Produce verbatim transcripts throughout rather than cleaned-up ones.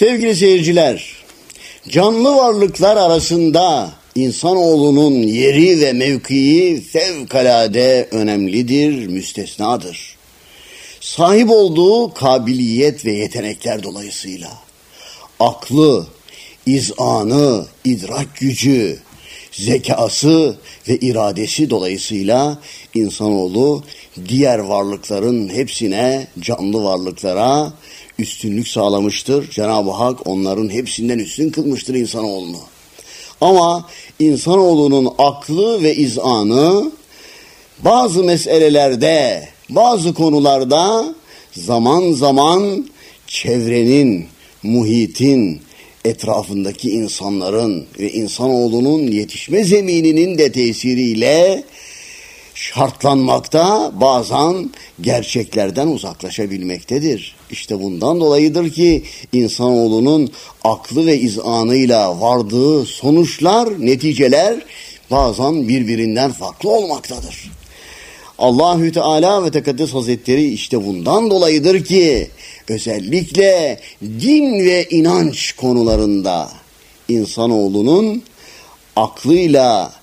Sevgili seyirciler, canlı varlıklar arasında insanoğlunun yeri ve mevkii fevkalade önemlidir, müstesnadır. Sahip olduğu kabiliyet ve yetenekler dolayısıyla aklı, izanı, idrak gücü, zekası ve iradesi dolayısıyla insanoğlu diğer varlıkların hepsine, canlı varlıklara üstünlük sağlamıştır. Cenab-ı Hak onların hepsinden üstün kılmıştır insanoğlunu. Ama insanoğlunun aklı ve izanı bazı meselelerde, bazı konularda zaman zaman çevrenin, muhitin, etrafındaki insanların ve insanoğlunun yetişme zemininin de tesiriyle şartlanmakta, bazen gerçeklerden uzaklaşabilmektedir. İşte bundan dolayıdır ki insanoğlunun aklı ve izanıyla vardığı sonuçlar, neticeler bazen birbirinden farklı olmaktadır. Allahü Teala ve Tekaddes Hazretleri işte bundan dolayıdır ki özellikle din ve inanç konularında insanoğlunun aklıyla,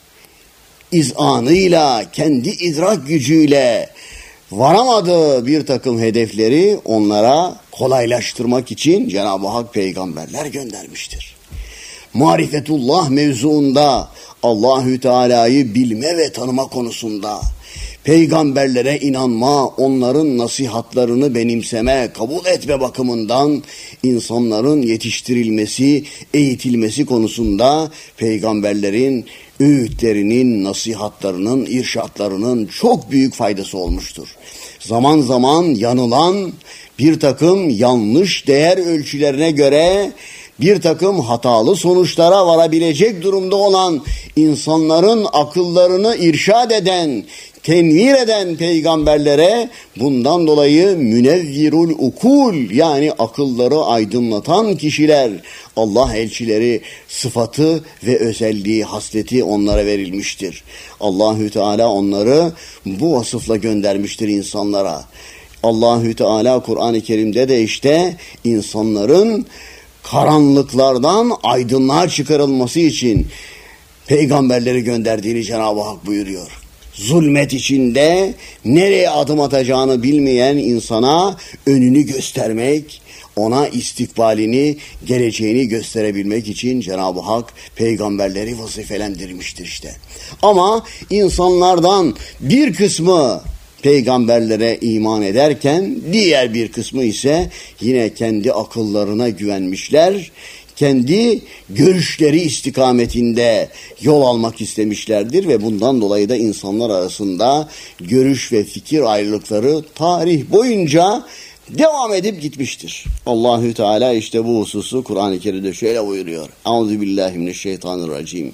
izanıyla, kendi idrak gücüyle varamadığı bir takım hedefleri onlara kolaylaştırmak için Cenab-ı Hak peygamberler göndermiştir. Marifetullah mevzuunda, Allahü Teala'yı bilme ve tanıma konusunda peygamberlere inanma, onların nasihatlarını benimseme, kabul etme bakımından insanların yetiştirilmesi, eğitilmesi konusunda peygamberlerin öğütlerinin, nasihatlarının, irşatlarının çok büyük faydası olmuştur. Zaman zaman yanılan bir takım yanlış değer ölçülerine göre bir takım hatalı sonuçlara varabilecek durumda olan insanların akıllarını irşad eden, tenvir eden peygamberlere bundan dolayı münevvirul ukul yani akılları aydınlatan kişiler, Allah elçileri sıfatı ve özelliği, hasleti onlara verilmiştir. Allahü Teala onları bu vasıfla göndermiştir insanlara. Allahü Teala Kur'an-ı Kerim'de de işte insanların karanlıklardan aydınlığa çıkarılması için peygamberleri gönderdiğini Cenab-ı Hak buyuruyor. Zulmet içinde nereye adım atacağını bilmeyen insana önünü göstermek, ona istikbalini, geleceğini gösterebilmek için Cenab-ı Hak peygamberleri vazifelendirmiştir işte. Ama insanlardan bir kısmı peygamberlere iman ederken diğer bir kısmı ise yine kendi akıllarına güvenmişler, kendi görüşleri istikametinde yol almak istemişlerdir ve bundan dolayı da insanlar arasında görüş ve fikir ayrılıkları tarih boyunca devam edip gitmiştir. Allahü Teala işte bu hususu Kur'an-ı Kerim'de şöyle buyuruyor. Euzubillahimineşşeytanirracim.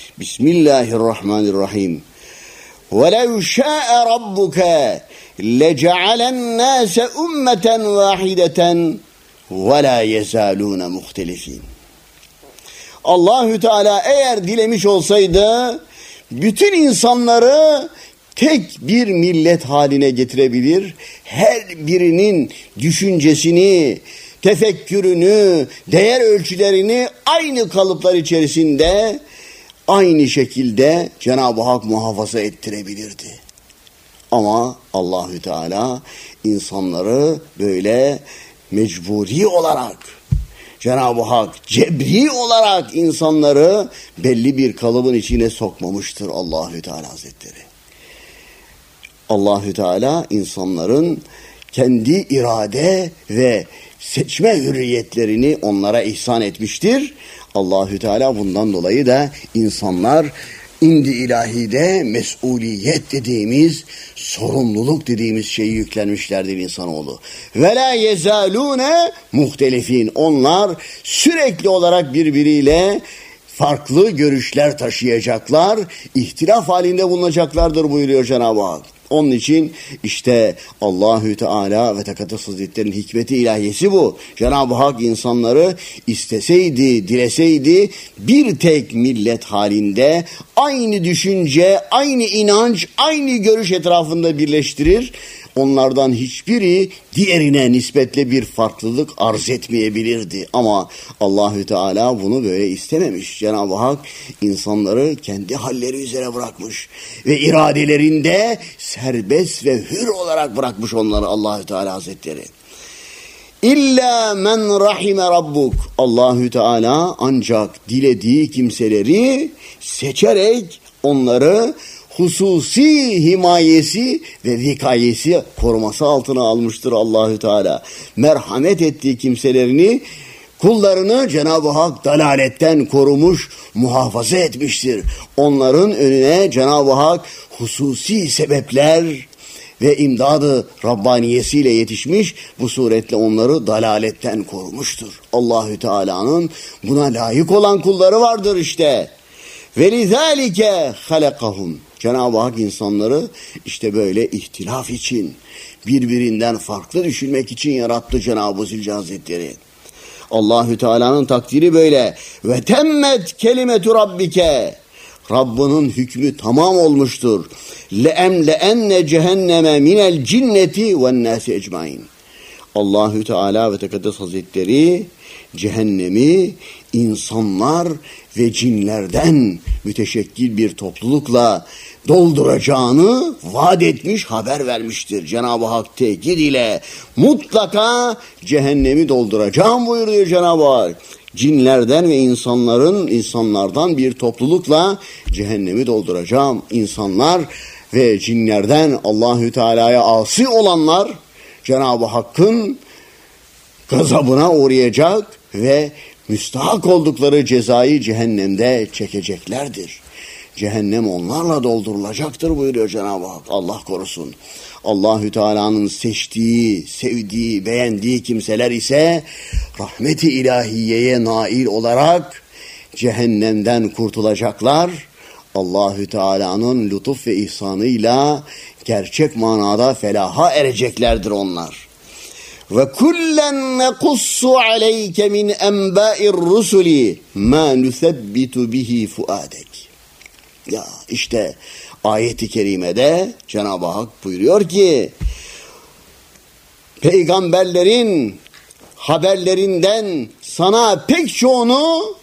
Bismillahirrahmanirrahim. وَلَوْ شَاءَ رَبُّكَ لَجَعَلَ النَّاسَ أُمَّةً وَاحِدَةً وَلَا يَزَالُونَ مُخْتَلِفِينَ. Allahü Teala eğer dilemiş olsaydı bütün insanları tek bir millet haline getirebilir. Her birinin düşüncesini, tefekkürünü, değer ölçülerini aynı kalıplar içerisinde aynı şekilde Cenab-ı Hak muhafaza ettirebilirdi. Ama Allahü Teala insanları böyle mecburi olarak, Cenab-ı Hak cebri olarak insanları belli bir kalıbın içine sokmamıştır Allahü Teala Hazretleri. Allahü Teala insanların kendi irade ve seçme hürriyetlerini onlara ihsan etmiştir. Allahü Teala bundan dolayı da insanlar indi ilahide mesuliyet dediğimiz, sorumluluk dediğimiz şeyi yüklenmişlerdir insanoğlu. Ve la yezalune muhtelifin. Onlar sürekli olarak birbiriyle farklı görüşler taşıyacaklar, ihtilaf halinde bulunacaklardır buyuruyor Cenab-ı Hak. Onun için işte Allahü Teala ve Tekaddes Hazretleri'nin hikmeti ilahiyesi bu. Cenab-ı Hak insanları isteseydi, dileseydi bir tek millet halinde aynı düşünce, aynı inanç, aynı görüş etrafında birleştirir. onlardan hiçbiri diğerine nispetle bir farklılık arz etmeyebilirdi. Ama Allahü Teala bunu böyle istememiş. Cenab-ı Hak insanları kendi halleri üzere bırakmış ve iradelerinde serbest ve hür olarak bırakmış onları Allahü Teala Hazretleri. İlla men rahime rabbuk. Allahü Teala ancak dilediği kimseleri seçerek onları hususi himayesi ve vikayesi, koruması altına almıştır Allahü Teala. Merhamet ettiği kimselerini, kullarını Cenab-ı Hak dalaletten korumuş, muhafaza etmiştir. Onların önüne Cenab-ı Hak hususi sebepler ve imdadı Rabbaniyesiyle yetişmiş, bu suretle onları dalaletten korumuştur. Allahü Teala'nın buna layık olan kulları vardır işte. وَلِذَٰلِكَ خَلَقَهُمْ. Cenab-ı Hak insanları işte böyle ihtilaf için, birbirinden farklı düşünmek için yarattı Cenab-ı Zülcelal Hazretleri. Allahü Teala'nın takdiri böyle. وَتَمَّتْ كَلِمَةُ Rabbike. Rabbinin hükmü tamam olmuştur. لَاَمْلَاَنَّ cehenneme minel cinneti ve'n-nâsi ecmaîn. Allahü Teala ve Tekaddes Hazretleri cehennemi insanlar ve cinlerden müteşekkil bir toplulukla dolduracağını vaat etmiş, haber vermiştir. Cenab-ı Hak tekid ile mutlaka cehennemi dolduracağım buyuruyor Cenab-ı Hak. Cinlerden ve insanların insanlardan bir toplulukla cehennemi dolduracağım. İnsanlar ve cinlerden Allahü Teala'ya asi olanlar Cenab-ı Hakk'ın gazabına uğrayacak ve müstahak oldukları cezayı cehennemde çekeceklerdir. Cehennem onlarla doldurulacaktır buyuruyor Cenab-ı Hak. Allah korusun. Allahü Teala'nın seçtiği, sevdiği, beğendiği kimseler ise rahmeti ilahiyeye nail olarak cehennemden kurtulacaklar. Allahü Teala'nın lütuf ve ihsanıyla gerçek manada felaha ereceklerdir onlar. Ve kullen nekussu aleyke min enbâir rusuli ma nusebbitu bihi fuadek. Ya işte ayet-i kerimede Cenab-ı Hak buyuruyor ki peygamberlerin haberlerinden sana pek çoğunu,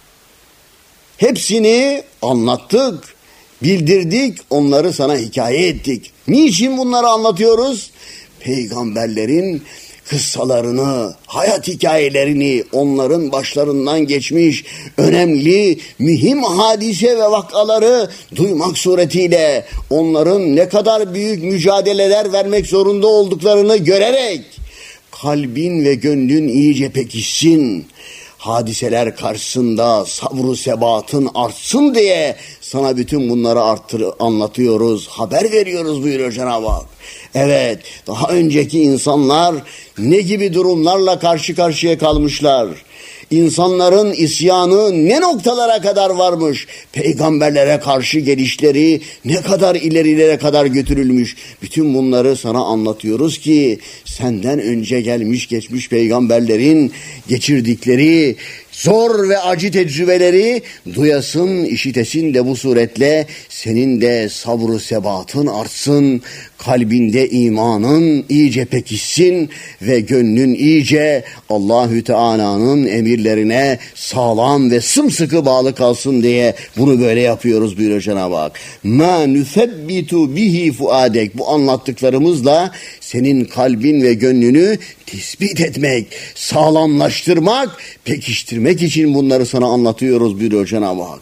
hepsini anlattık, bildirdik, onları sana hikaye ettik. Niçin bunları anlatıyoruz? Peygamberlerin kıssalarını, hayat hikayelerini, onların başlarından geçmiş önemli, mühim hadise ve vakaları duymak suretiyle onların ne kadar büyük mücadeleler vermek zorunda olduklarını görerek kalbin ve gönlün iyice pekişsin, hadiseler karşısında sabru sebatın artsın diye sana bütün bunları arttır, anlatıyoruz, haber veriyoruz buyuruyor Cenab-ı Hak. Evet, daha önceki insanlar ne gibi durumlarla karşı karşıya kalmışlar? İnsanların isyanı ne noktalara kadar varmış? Peygamberlere karşı gelişleri ne kadar ilerilere kadar götürülmüş? Bütün bunları sana anlatıyoruz ki senden önce gelmiş geçmiş peygamberlerin geçirdikleri zor ve acı tecrübeleri duyasın, işitesin de bu suretle senin de sabrı sebatın artsın, kalbinde imanın iyice pekişsin ve gönlün iyice Allahü Teala'nın emirlerine sağlam ve sımsıkı bağlı kalsın diye bunu böyle yapıyoruz buyuruyor Cenab-ı Hak. Ma nusebbitu bihi fuadek. Bu anlattıklarımızla senin kalbin ve gönlünü tespit etmek, sağlamlaştırmak, pekiştirmek için bunları sana anlatıyoruz buyuruyor Cenab-ı Hak.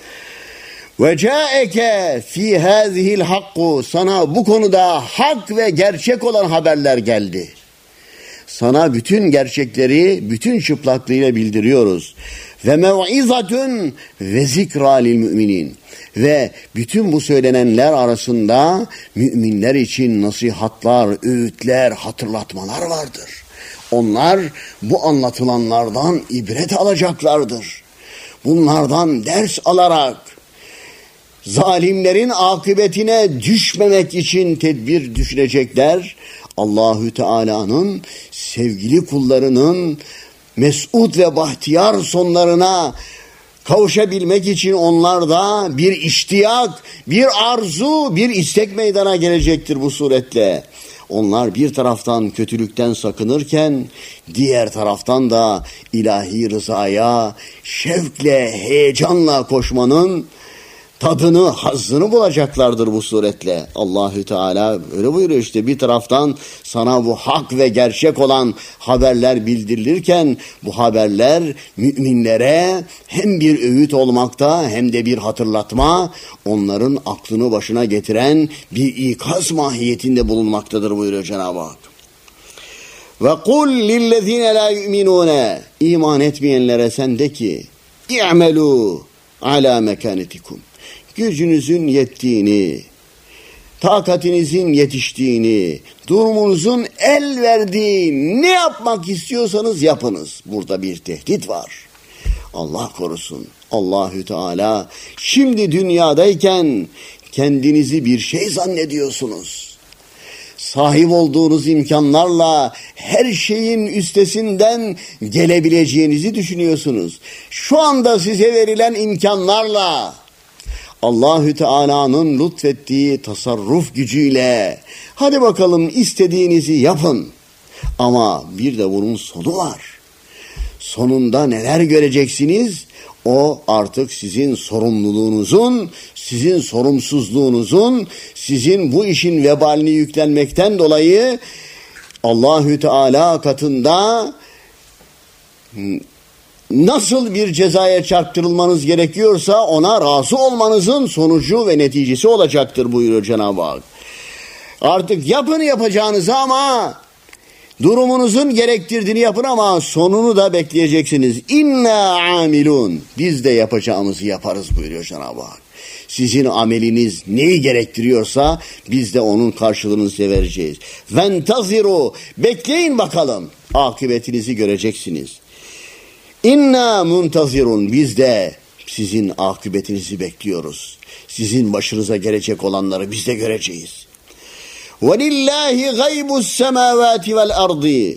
Ve caeke fi hazihil hakku. Sana bu konuda hak ve gerçek olan haberler geldi. Sana bütün gerçekleri bütün çıplaklığıyla bildiriyoruz. Ve mev'izatun ve zikra lil müminin. Ve bütün bu söylenenler arasında müminler için nasihatlar, öğütler, hatırlatmalar vardır. Onlar bu anlatılanlardan ibret alacaklardır. Bunlardan ders alarak zalimlerin akıbetine düşmemek için tedbir düşünecekler. Allahü Teala'nın sevgili kullarının mesut ve bahtiyar sonlarına kavuşabilmek için onlarda bir iştiyak, bir arzu, bir istek meydana gelecektir bu suretle. Onlar bir taraftan kötülükten sakınırken diğer taraftan da ilahi rızaya şevkle, heyecanla koşmanın tadını, hazzını bulacaklardır bu suretle. Allahü Teala öyle buyuruyor işte, bir taraftan sana bu hak ve gerçek olan haberler bildirilirken bu haberler müminlere hem bir öğüt olmakta hem de bir hatırlatma, onların aklını başına getiren bir ikaz mahiyetinde bulunmaktadır buyuruyor Cenab-ı Hak. Ve kul lillezine la yu'minune, iman etmeyenlere sen de ki i'melû ala mekanetikum, gücünüzün yettiğini, takatinizin yetiştiğini, durumunuzun el verdiği ne yapmak istiyorsanız yapınız. Burada bir tehdit var. Allah korusun. Allahü Teala şimdi dünyadayken kendinizi bir şey zannediyorsunuz. Sahip olduğunuz imkanlarla her şeyin üstesinden gelebileceğinizi düşünüyorsunuz. Şu anda size verilen imkanlarla Allahü Teala'nın lütfettiği tasarruf gücüyle hadi bakalım istediğinizi yapın. Ama bir de bunun sonu var. Sonunda neler göreceksiniz? O artık sizin sorumluluğunuzun, sizin sorumsuzluğunuzun, sizin bu işin vebalini yüklenmekten dolayı Allahü Teala katında nasıl bir cezaya çarptırılmanız gerekiyorsa ona razı olmanızın sonucu ve neticesi olacaktır buyuruyor Cenab-ı Hak. Artık yapın yapacağınızı ama durumunuzun gerektirdiğini yapın ama sonunu da bekleyeceksiniz. İnna amilun. Biz de yapacağımızı yaparız buyuruyor Cenab-ı Hak. Sizin ameliniz neyi gerektiriyorsa biz de onun karşılığını size vereceğiz. Ventaziru. Bekleyin bakalım. Akıbetinizi göreceksiniz. İnna muntazirun, biz de sizin akıbetinizi bekliyoruz. Sizin başınıza gelecek olanları biz de göreceğiz. وَلِلَّهِ غَيْبُ السَّمَاوَاتِ وَالْأَرْضِ,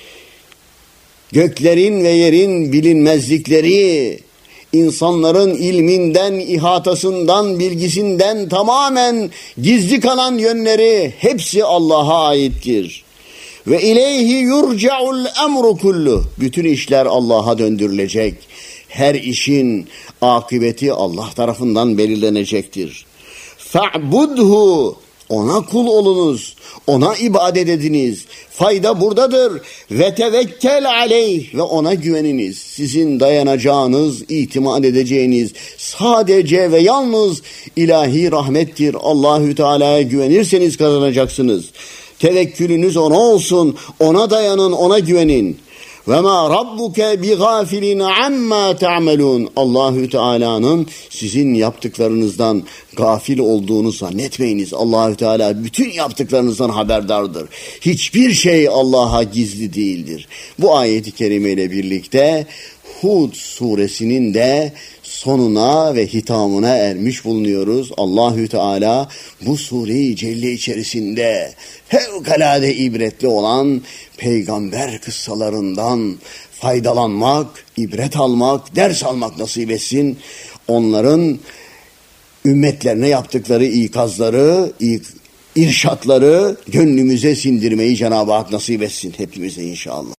göklerin ve yerin bilinmezlikleri, insanların ilminden, ihatasından, bilgisinden tamamen gizli kalan yönleri hepsi Allah'a aittir. Ve ileyhi yurca'ul emru kullu. Bütün işler Allah'a döndürülecek. Her işin akıbeti Allah tarafından belirlenecektir. Fa'budhu. Ona kul olunuz. Ona ibadet ediniz. Fayda buradadır. Ve tevekkel aleyh. Ve ona güveniniz. Sizin dayanacağınız, itimat edeceğiniz sadece ve yalnız ilahi rahmettir. Allahü Teala'ya güvenirseniz kazanacaksınız. Tevekkülünüz ona olsun, ona dayanın, ona güvenin. Ve ma rabbuke bi gafilin amma ta'melun. Allahü Teala'nın sizin yaptıklarınızdan gafil olduğunu zannetmeyiniz. Allahü Teala bütün yaptıklarınızdan haberdardır. Hiçbir şey Allah'a gizli değildir. Bu ayeti kerime ile birlikte Hud suresinin de sonuna ve hitamına ermiş bulunuyoruz. Allahü Teala bu sure-i celle içerisinde fevkalade ibretli olan peygamber kıssalarından faydalanmak, ibret almak, ders almak nasip etsin. Onların ümmetlerine yaptıkları ikazları, irşatları gönlümüze sindirmeyi Cenab-ı Hak nasip etsin hepimize inşallah.